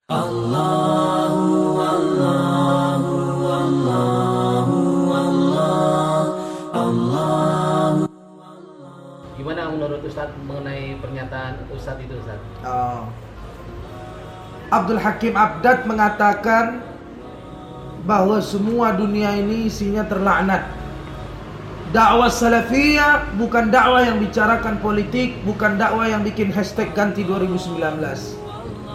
Allahu Allahu Allahu Allah. Gimana menurut Ustadz mengenai pernyataan Ustadz itu, Ustadz? Abdul Hakim Abdad mengatakan bahwa semua dunia ini isinya terlaknat. Dakwah salafiyah bukan dakwah yang bicarakan politik, bukan dakwah yang bikin hashtag ganti 2019.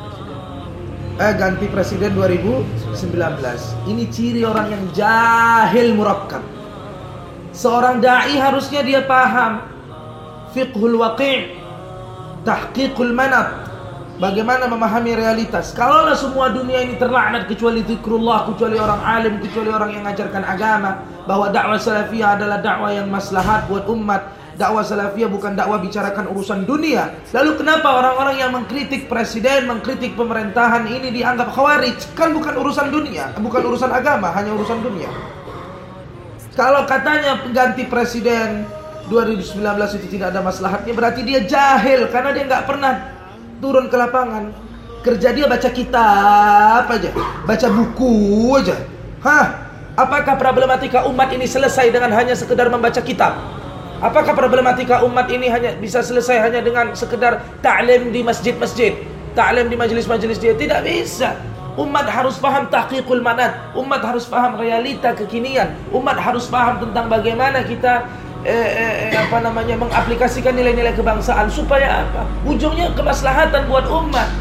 Ganti presiden 2019. Ini ciri orang yang jahil murakkab. Seorang dai harusnya dia paham fiqhul waqi', tahqiqul manat, bagaimana memahami realitas. Kalaulah semua dunia ini terlaknat kecuali zikrullah, kecuali orang alim, kecuali orang yang mengajarkan agama, bahwa dakwah salafiyah adalah dakwah yang maslahat buat umat. Dakwah salafiyah bukan dakwah bicarakan urusan dunia. Lalu kenapa orang-orang yang mengkritik presiden, mengkritik pemerintahan ini dianggap khawarij? Kan bukan urusan dunia, bukan urusan agama, hanya urusan dunia. Kalau katanya ganti presiden 2019 itu tidak ada maslahatnya, berarti dia jahil karena dia nggak pernah turun ke lapangan. Kerja dia baca kitab aja, baca buku aja. Apakah problematika umat ini selesai dengan hanya sekedar membaca kitab? Apakah problematika umat ini hanya bisa selesai hanya dengan sekedar ta'lim di masjid-masjid, ta'lim di majelis-majelis dia? Tidak bisa. Umat harus paham tahqiqul manat, umat harus paham realita kekinian, umat harus paham tentang bagaimana kita mengaplikasikan nilai-nilai kebangsaan supaya apa? Ujungnya kemaslahatan buat umat.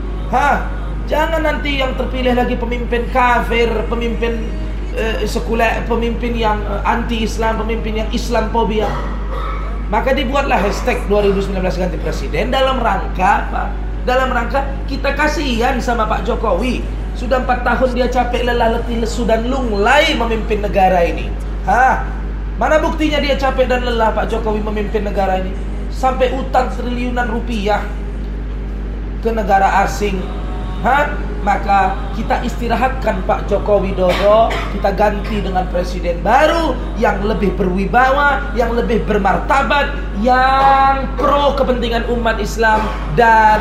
Jangan nanti yang terpilih lagi pemimpin kafir, pemimpin sekuler, pemimpin yang anti-Islam, pemimpin yang Islamfobia. Maka dibuatlah hashtag 2019 ganti presiden dalam rangka apa? Dalam rangka kita kasihan sama Pak Jokowi. Sudah 4 tahun dia capek, lelah, letih, lesu dan lunglai memimpin negara ini. Mana buktinya dia capek dan lelah Pak Jokowi memimpin negara ini? Sampai utang triliunan rupiah ke negara asing. Maka kita istirahatkan Pak Joko Widodo, kita ganti dengan presiden baru yang lebih berwibawa, yang lebih bermartabat, yang pro kepentingan umat Islam dan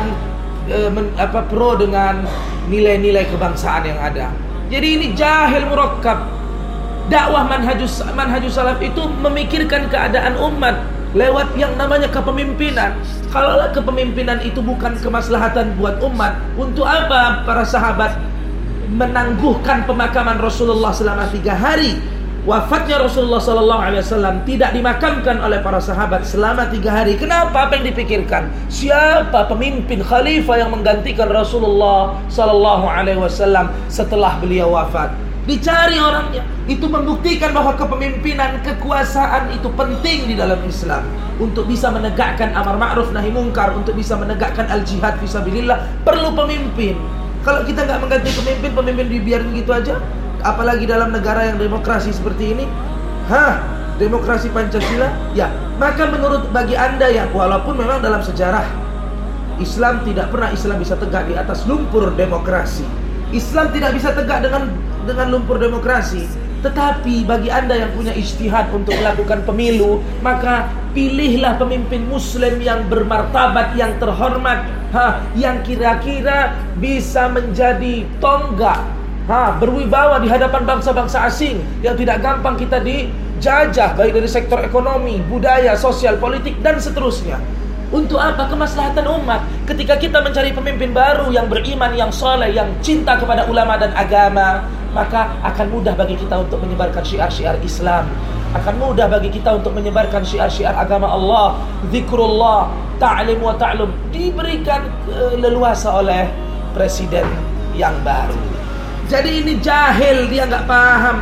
pro dengan nilai-nilai kebangsaan yang ada. Jadi ini jahil murakkab. Dakwah manhajus salaf itu memikirkan keadaan umat lewat yang namanya kepemimpinan. Kalau kepemimpinan itu bukan kemaslahatan buat umat, untuk apa para sahabat menangguhkan pemakaman Rasulullah selama 3 hari? Wafatnya Rasulullah SAW tidak dimakamkan oleh para sahabat selama 3 hari. Kenapa? Apa yang dipikirkan? Siapa pemimpin khalifah yang menggantikan Rasulullah SAW setelah beliau wafat? Dicari orangnya. Itu membuktikan bahwa kepemimpinan, kekuasaan itu penting di dalam Islam. Untuk bisa menegakkan amar ma'ruf nahi mungkar, untuk bisa menegakkan al-jihad fisabilillah, perlu pemimpin. Kalau kita nggak mengganti pemimpin dibiarin gitu aja, apalagi dalam negara yang demokrasi seperti ini, demokrasi Pancasila, ya. Maka menurut bagi Anda yang walaupun memang dalam sejarah Islam tidak pernah Islam bisa tegak di atas lumpur demokrasi. Islam tidak bisa tegak dengan lumpur demokrasi. Tetapi bagi Anda yang punya ijtihad untuk melakukan pemilu, maka pilihlah pemimpin muslim yang bermartabat, yang terhormat, yang kira-kira bisa menjadi tonggak, berwibawa di hadapan bangsa-bangsa asing yang tidak gampang kita dijajah, baik dari sektor ekonomi, budaya, sosial, politik dan seterusnya. Untuk apa? Kemaslahatan umat. Ketika kita mencari pemimpin baru yang beriman, yang soleh, yang cinta kepada ulama dan agama, maka akan mudah bagi kita untuk menyebarkan syiar-syiar Islam. Akan mudah bagi kita untuk menyebarkan syiar-syiar agama Allah, zikrullah, ta'lim wa ta'lum, diberikan leluasa oleh presiden yang baru. Jadi ini jahil, dia nggak paham.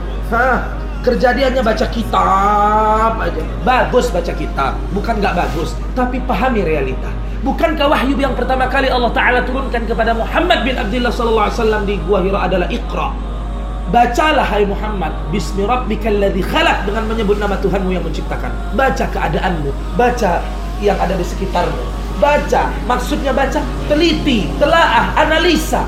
Kerja dia hanya baca kitab aja. Bagus baca kitab, bukan nggak bagus, tapi pahami realita. Bukankah wahyu yang pertama kali Allah Ta'ala turunkan kepada Muhammad bin Abdullah SAW di Gua Hira adalah Iqra. Bacalah hai Muhammad, Bismi rabbikal ladzi khalaq, dengan menyebut nama Tuhanmu yang menciptakan. Baca keadaanmu, baca yang ada di sekitarmu. Baca, maksudnya baca, teliti, telaah, analisa.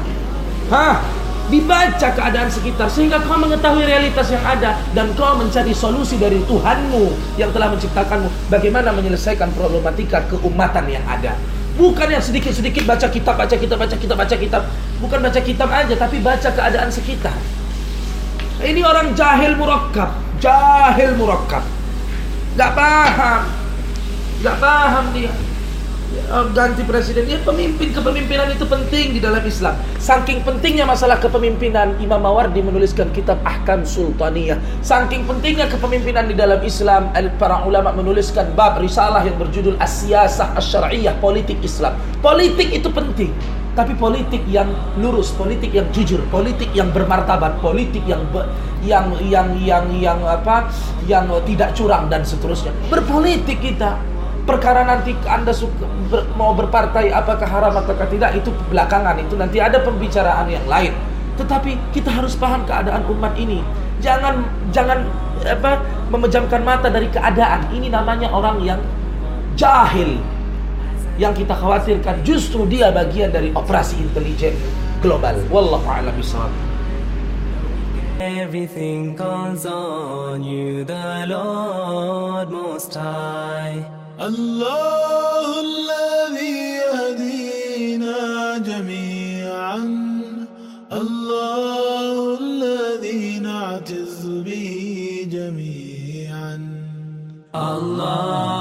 Dibaca keadaan sekitar sehingga kau mengetahui realitas yang ada dan kau mencari solusi dari Tuhanmu yang telah menciptakanmu, bagaimana menyelesaikan problematika keumatan yang ada. Bukan yang sedikit-sedikit baca kitab. Bukan baca kitab aja, tapi baca keadaan sekitar. Ini orang jahil murakkab. Gak paham dia. Ganti presiden. Ya, kepemimpinan itu penting di dalam Islam. Saking pentingnya masalah kepemimpinan, Imam Mawardi menuliskan kitab Ahkam Sultaniyah. Saking pentingnya kepemimpinan di dalam Islam, para ulama menuliskan bab risalah yang berjudul As-Siyasah Asy-Syar'iyyah, politik Islam. Politik itu penting, tapi politik yang lurus, politik yang jujur, politik yang bermartabat, politik yang tidak curang dan seterusnya. Berpolitik kita. Perkara nanti Anda mau berpartai apakah haram ataukah tidak, itu belakangan, itu nanti ada pembicaraan yang lain. Tetapi kita harus paham keadaan umat ini. Jangan memejamkan mata dari keadaan. Ini namanya orang yang jahil. Yang kita khawatirkan justru dia bagian dari operasi intelijen global. Wallahu a'lam bishawab. Everything calls on you, the Lord Most High. الله الذي يهدينا جميعا الله الذي نعتز به جميعا Allah